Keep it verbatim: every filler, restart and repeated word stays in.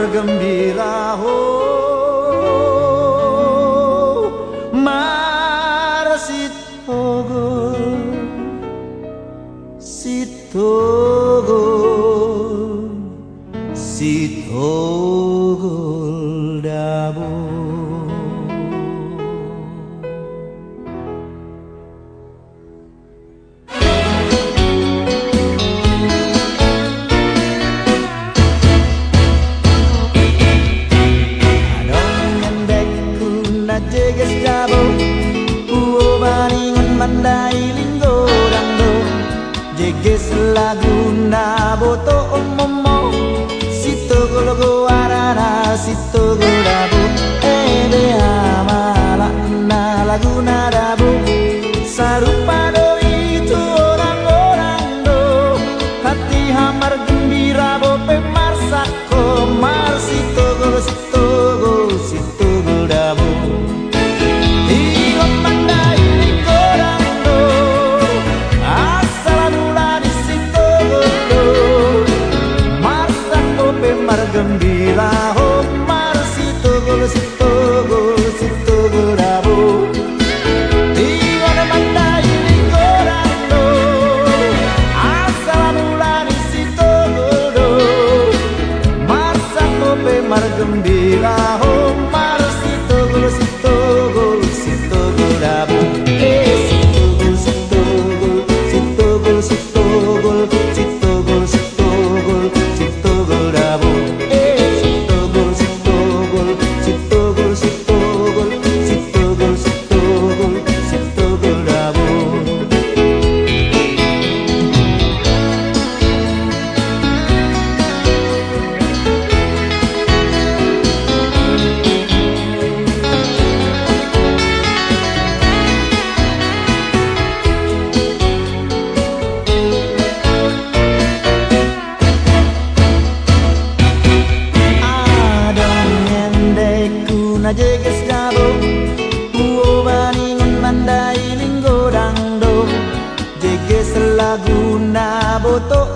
bergembira ho marasit togol si togol si togol dabo. Jeges dabo uo baringon mandai linggo dangdo jeges laguna boto omomo sito gologo arana sito golabo ebe amala na laguna dabo sarupado itu orang-orang do hati hamar gembira bo pemar sako mar sito gol sito gol sito gol dabo. Gembira ho mar si togol si togol si togol dabo Iwan mandai lingorando asal mulani si togol do mar sako pe mar gembira ho mar si togol si togol si togol dabo eh si togol si togol si togol si togol si togol si togol si togol dabo. Jeges dabo uo baringon mandai linggo dangdo jeges laguna boto